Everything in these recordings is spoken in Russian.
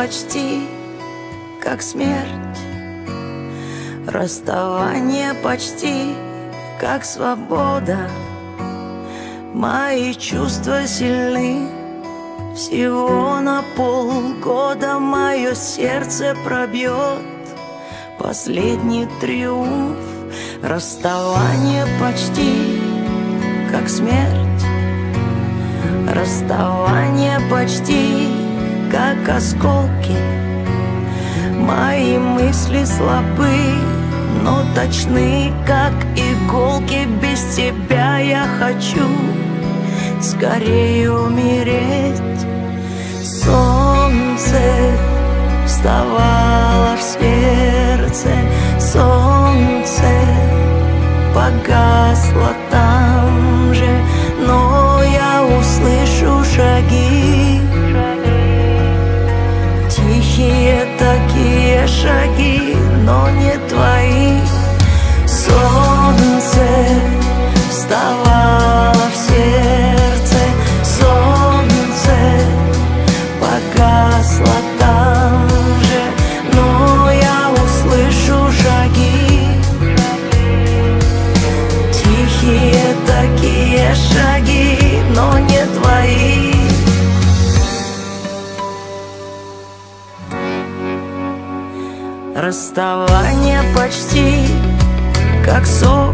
почти как смерть, расставание почти как свобода. Мои чувства сильны всего на полгода. Мое сердце пробьет последний триумф. Расставание почти как смерть, расставание почти как осколки. Мои мысли слабы, но точны, как иголки. Без тебя я хочу скорее умереть. Солнце вставало в сердце, солнце погасло там же, но я услышу шаги, тихие такие шаги, но не твои. Солнце вставало в сердце, солнце погасло там же, но я услышу шаги, тихие такие шаги, но не твои. Расставание почти как сок,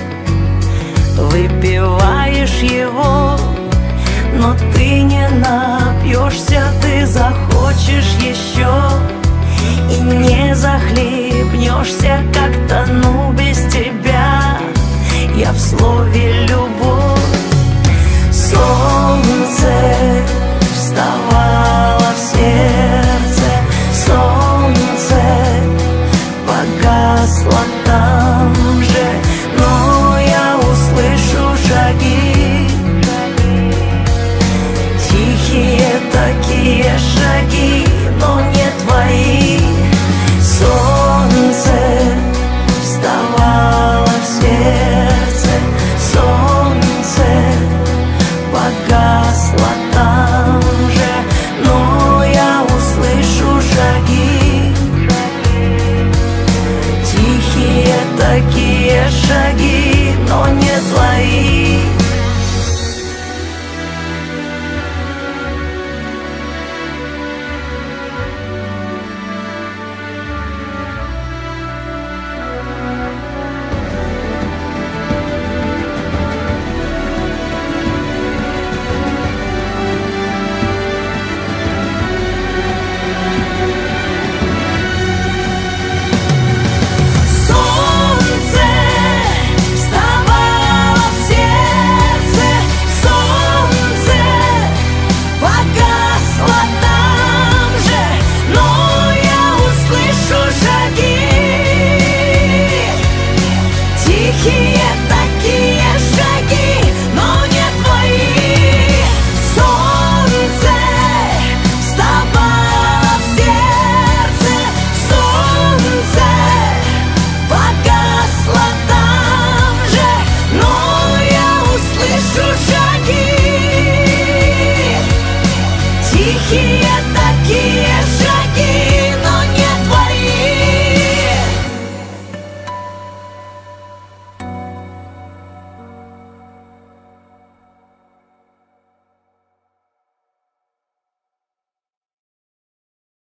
выпиваешь его, но ты не напьешься, ты захочешь еще и не захлебнешься, как тону без тебя. Я в слове люблю